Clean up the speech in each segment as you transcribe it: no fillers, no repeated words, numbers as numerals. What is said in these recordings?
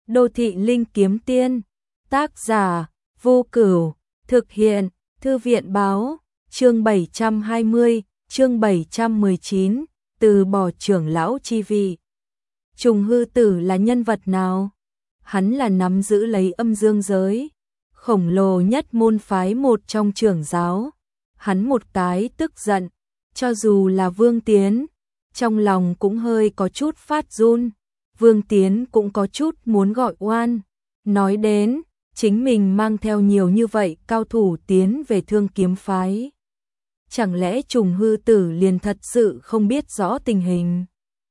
Đô thị linh kiếm tiên, tác giả Vô Cửu, thực hiện Thư viện báo, chương 720, chương 719, từ bỏ trưởng lão chi vị. Trùng hư tử là nhân vật nào? Hắn là nắm giữ lấy âm dương giới, khổng lồ nhất môn phái một trong trưởng giáo. Hắn một cái tức giận, cho dù là Vương Tiến, trong lòng cũng hơi có chút phát run. Vương Tiến cũng có chút muốn gọi oan, nói đến chính mình mang theo nhiều như vậy cao thủ tiến về Thương Kiếm phái. Chẳng lẽ Trùng hư tử liền thật sự không biết rõ tình hình?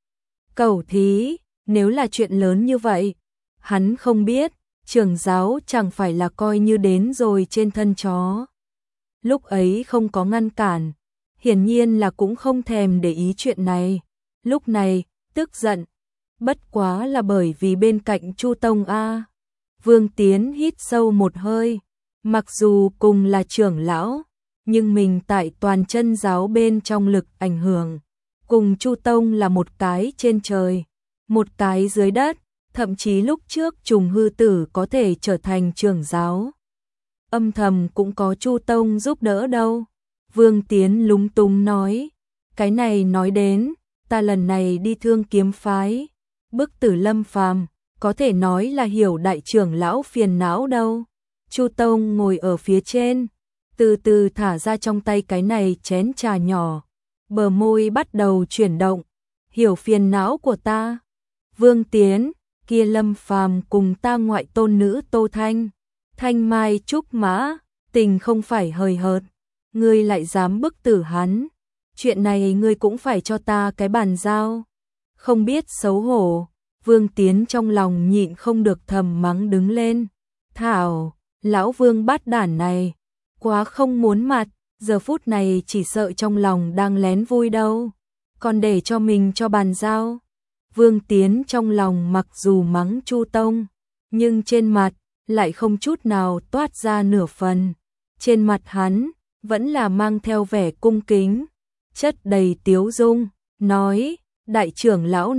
Cẩu thí, nếu là chuyện lớn như vậy, hắn không biết, trưởng giáo chẳng phải là coi như đến rồi trên thân chó. Lúc ấy không có ngăn cản, hiển nhiên là cũng không thèm để ý chuyện này. Lúc này, tức giận, bất quá là bởi vì bên cạnh Chu Tông a. Vương Tiến hít sâu một hơi, mặc dù cùng là trưởng lão, nhưng mình tại toàn chân giáo bên trong lực ảnh hưởng, cùng Chu Tông là một cái trên trời, một cái dưới đất, thậm chí lúc trước Trùng hư tử có thể trở thành trưởng giáo, âm thầm cũng có Chu Tông giúp đỡ đâu. Vương Tiến lúng túng nói, cái này nói đến, ta lần này đi Thương Kiếm phái, bức tử Lâm Phàm, có thể nói là hiểu đại trưởng lão phiền não đâu. Chu Tông ngồi ở phía trên, từ từ thả ra trong tay cái này chén trà nhỏ, bờ môi bắt đầu chuyển động, hiểu phiền não của ta. Vương Tiến, kia Lâm Phàm cùng ta ngoại tôn nữ Tô Thanh, thanh mai trúc mã, tình không phải hời hợt, ngươi lại dám bức tử hắn, chuyện này ngươi cũng phải cho ta cái bàn giao. Không biết xấu hổ, Vương Tiến trong lòng nhịn không được thầm mắng đứng lên. Thảo, lão Vương bát đản này, quá không muốn mặt, giờ phút này chỉ sợ trong lòng đang lén vui đâu, còn để cho mình cho bàn giao. Vương Tiến trong lòng mặc dù mắng Chu Tông, nhưng trên mặt lại không chút nào toát ra nửa phần. Trên mặt hắn vẫn là mang theo vẻ cung kính, chất đầy tiếu dung, nói, đại trưởng lão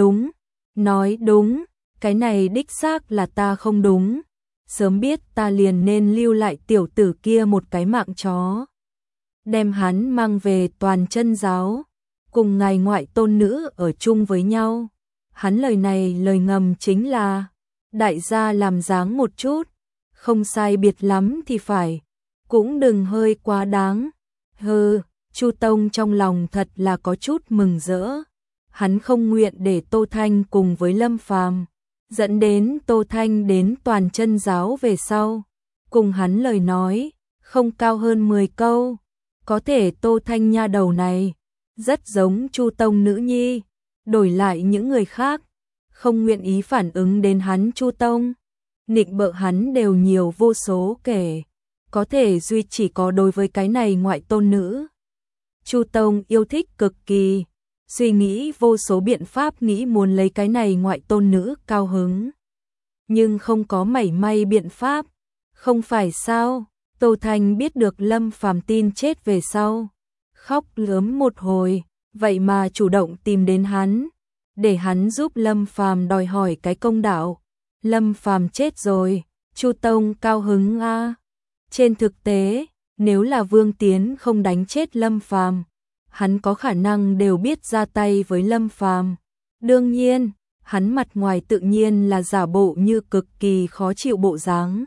nói đúng, cái này đích xác là ta không đúng, sớm biết ta liền nên lưu lại tiểu tử kia một cái mạng chó, đem hắn mang về toàn chân giáo, cùng ngài ngoại tôn nữ ở chung với nhau. Hắn lời này lời ngầm chính là, đại gia làm dáng một chút, không sai biệt lắm thì phải, cũng đừng hơi quá đáng. Hừ, Chu Tông trong lòng thật là có chút mừng rỡ. Hắn không nguyện để Tô Thanh cùng với Lâm Phàm, dẫn đến Tô Thanh đến toàn chân giáo về sau, cùng hắn lời nói không cao hơn 10 câu. Có thể Tô Thanh nha đầu này rất giống Chu Tông nữ nhi, đổi lại những người khác không nguyện ý phản ứng đến hắn Chu Tông, nịnh bợ hắn đều nhiều vô số kể, có thể duy chỉ có đối với cái này ngoại tôn nữ, Chu Tông yêu thích cực kỳ, suy nghĩ vô số biện pháp nghĩ muốn lấy cái này ngoại tôn nữ cao hứng, nhưng không có mảy may biện pháp. Không phải sao? Tô Thanh biết được Lâm Phàm tin chết về sau, khóc lướm một hồi, vậy mà chủ động tìm đến hắn, để hắn giúp Lâm Phàm đòi hỏi cái công đạo. Lâm Phàm chết rồi, Chu Tông cao hứng a. Trên thực tế, nếu là Vương Tiến không đánh chết Lâm Phàm, hắn có khả năng đều biết ra tay với Lâm Phàm. Đương nhiên, hắn mặt ngoài tự nhiên là giả bộ như cực kỳ khó chịu bộ dáng.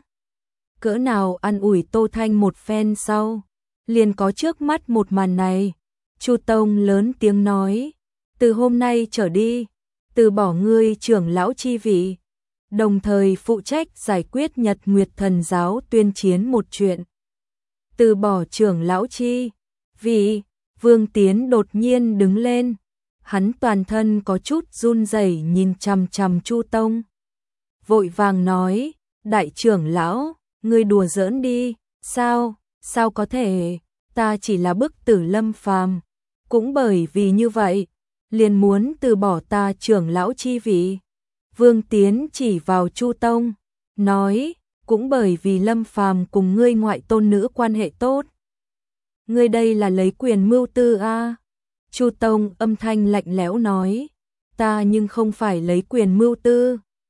Cỡ nào ăn ủi Tô Thanh một phen sau, liền có trước mắt một màn này. Chu Tông lớn tiếng nói, từ hôm nay trở đi, từ bỏ ngươi trưởng lão chi vị, đồng thời phụ trách giải quyết Nhật Nguyệt Thần giáo tuyên chiến một chuyện. Từ bỏ trưởng lão chi vị? Vương Tiến đột nhiên đứng lên, hắn toàn thân có chút run rẩy nhìn chằm chằm Chu Tông, vội vàng nói, đại trưởng lão, ngươi đùa giỡn đi, sao có thể, ta chỉ là bức tử Lâm Phàm, cũng bởi vì như vậy, liền muốn từ bỏ ta trưởng lão chi vị. Vương Tiến chỉ vào Chu Tông, nói, cũng bởi vì Lâm Phàm cùng ngươi ngoại tôn nữ quan hệ tốt. Ngươi đây là lấy quyền mưu tư a. Chu Tông âm thanh lạnh lẽo nói, ta nhưng không phải lấy quyền mưu tư,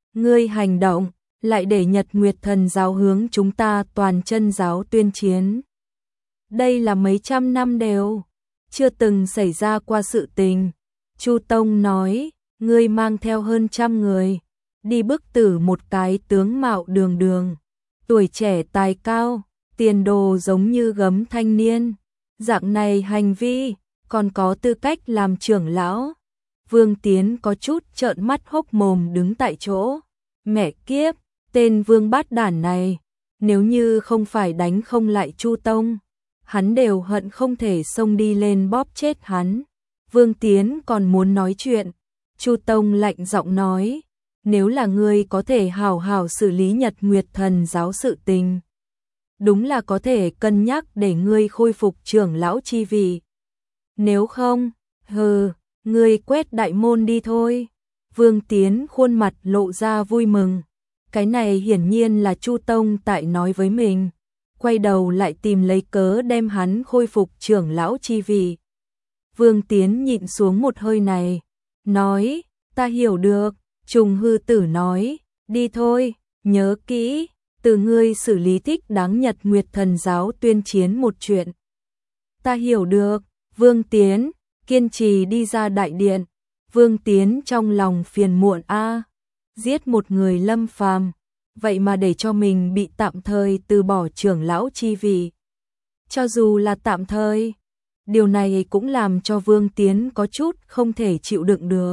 ngươi hành động, lại để Nhật Nguyệt Thần giáo hướng chúng ta toàn chân giáo tuyên chiến. Đây là mấy trăm năm đều chưa từng xảy ra qua sự tình. Chu Tông nói, ngươi mang theo hơn 100 người, đi bức tử một cái tướng mạo đường đường, tuổi trẻ tài cao, tiền đồ giống như gấm thanh niên. Dạng này hành vi, còn có tư cách làm trưởng lão. Vương Tiến có chút trợn mắt hốc mồm đứng tại chỗ. Mẹ kiếp, tên Vương bát đản này, nếu như không phải đánh không lại Chu Tông, hắn đều hận không thể xông đi lên bóp chết hắn. Vương Tiến còn muốn nói chuyện, Chu Tông lạnh giọng nói, nếu là ngươi có thể hào hào xử lý Nhật Nguyệt Thần giáo sự tình, đúng là có thể cân nhắc để ngươi khôi phục trưởng lão chi vị. Nếu không, ngươi quét đại môn đi thôi. Vương Tiến khuôn mặt lộ ra vui mừng. Cái này hiển nhiên là Chu Tông tại nói với mình. Quay đầu lại tìm lấy cớ đem hắn khôi phục trưởng lão chi vị. Vương Tiến nhịn xuống một hơi này, nói, ta hiểu được. Trùng Hư Tử nói, đi thôi, nhớ kỹ, từ ngươi xử lý thích đáng Nhật Nguyệt Thần giáo tuyên chiến một chuyện. Ta hiểu được. Vương Tiến kiên trì đi ra đại điện. Vương Tiến trong lòng phiền muộn giết một người Lâm Phàm, vậy mà để cho mình bị tạm thời từ bỏ trưởng lão chi vị. Cho dù là tạm thời, điều này cũng làm cho Vương Tiến có chút không thể chịu đựng được.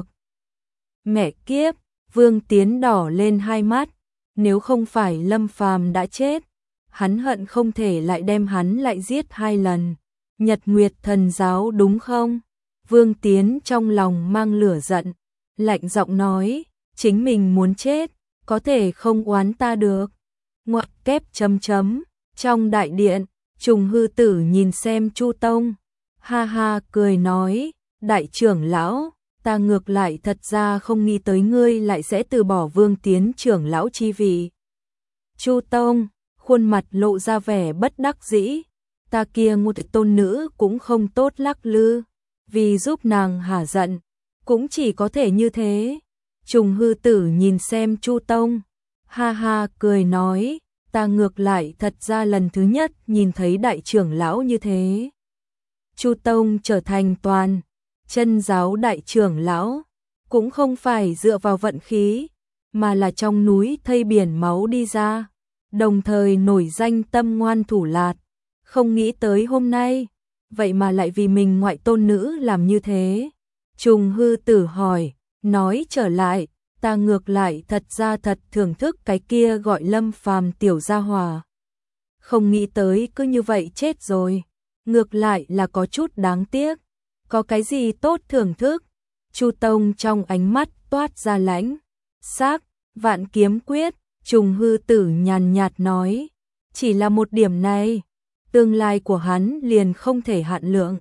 Mẹ kiếp, Vương Tiến đỏ lên hai mắt, nếu không phải Lâm Phàm đã chết, hắn hận không thể lại đem hắn lại giết 2 lần. Nhật Nguyệt Thần giáo đúng không? Vương Tiến trong lòng mang lửa giận, lạnh giọng nói, chính mình muốn chết, có thể không oán ta được. Ngoặc kép chấm chấm, trong đại điện, Trùng Hư Tử nhìn xem Chu Tông, ha ha cười nói, đại trưởng lão, ta ngược lại thật ra không nghĩ tới ngươi lại sẽ từ bỏ Vương Tiến trưởng lão chi vị. Chu Tông, khuôn mặt lộ ra vẻ bất đắc dĩ, ta kia một tôn nữ cũng không tốt lắc lư, vì giúp nàng hả giận, cũng chỉ có thể như thế. Trùng Hư Tử nhìn xem Chu Tông, ha ha cười nói, ta ngược lại thật ra lần thứ nhất nhìn thấy đại trưởng lão như thế. Chu Tông trở thành toàn chân giáo đại trưởng lão, cũng không phải dựa vào vận khí, mà là trong núi thây biển máu đi ra, đồng thời nổi danh tâm ngoan thủ lạt. Không nghĩ tới hôm nay, vậy mà lại vì mình ngoại tôn nữ làm như thế. Trùng Hư Tử hỏi, nói trở lại, ta ngược lại thật ra thật thưởng thức cái kia gọi Lâm Phàm tiểu gia hỏa. Không nghĩ tới cứ như vậy chết rồi, ngược lại là có chút đáng tiếc. Có cái gì tốt thưởng thức? Chu Tông trong ánh mắt toát ra lãnh sắc. Vạn Kiếm Quyết. Trùng Hư Tử nhàn nhạt nói, chỉ là một điểm này, tương lai của hắn liền không thể hạn lượng.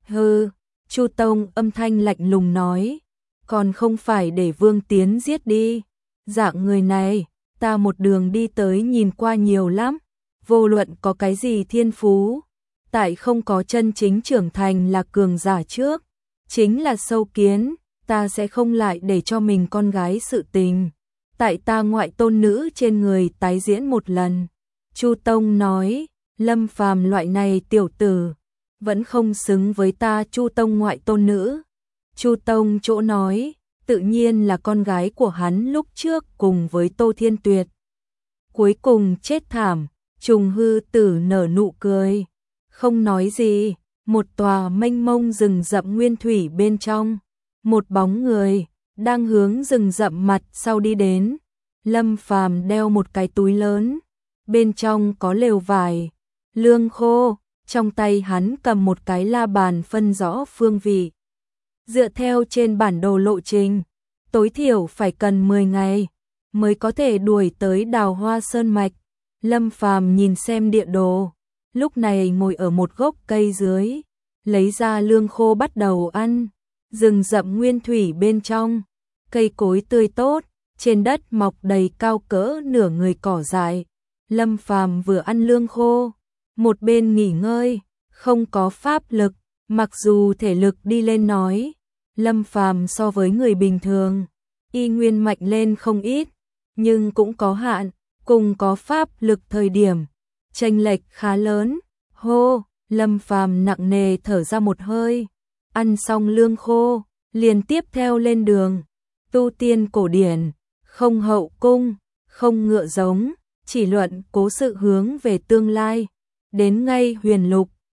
Chu Tông âm thanh lạnh lùng nói, còn không phải để Vương Tiến giết đi. Dạng người này, ta một đường đi tới nhìn qua nhiều lắm, vô luận có cái gì thiên phú, tại không có chân chính trưởng thành là cường giả trước, chính là sâu kiến, ta sẽ không lại để cho mình con gái sự tình tại ta ngoại tôn nữ trên người tái diễn một lần. Chu Tông nói, Lâm Phàm loại này tiểu tử, vẫn không xứng với ta Chu Tông ngoại tôn nữ. Chu Tông chỗ nói, tự nhiên là con gái của hắn lúc trước cùng với Tô Thiên Tuyệt. Cuối cùng chết thảm. Trùng Hư Tử nở nụ cười, không nói gì. Một tòa mênh mông rừng rậm nguyên thủy bên trong, một bóng người đang hướng rừng rậm mặt sau đi đến. Lâm Phàm đeo một cái túi lớn, bên trong có lều vải, lương khô, trong tay hắn cầm một cái la bàn phân rõ phương vị. Dựa theo trên bản đồ lộ trình, tối thiểu phải cần 10 ngày mới có thể đuổi tới Đào Hoa Sơn mạch. Lâm Phàm nhìn xem địa đồ, lúc này ngồi ở một gốc cây dưới, lấy ra lương khô bắt đầu ăn. Rừng rậm nguyên thủy bên trong, cây cối tươi tốt, trên đất mọc đầy cao cỡ nửa người cỏ dại. Lâm Phàm vừa ăn lương khô, một bên nghỉ ngơi, không có pháp lực, mặc dù thể lực đi lên nói, Lâm Phàm so với người bình thường, y nguyên mạnh lên không ít, nhưng cũng có hạn, cùng có pháp lực thời điểm, chênh lệch khá lớn. Hô, Lâm Phàm nặng nề thở ra một hơi, ăn xong lương khô, liền tiếp theo lên đường. Tu tiên cổ điển, không hậu cung, không ngựa giống, chỉ luận cố sự hướng về tương lai. Đến ngay Huyền Lục,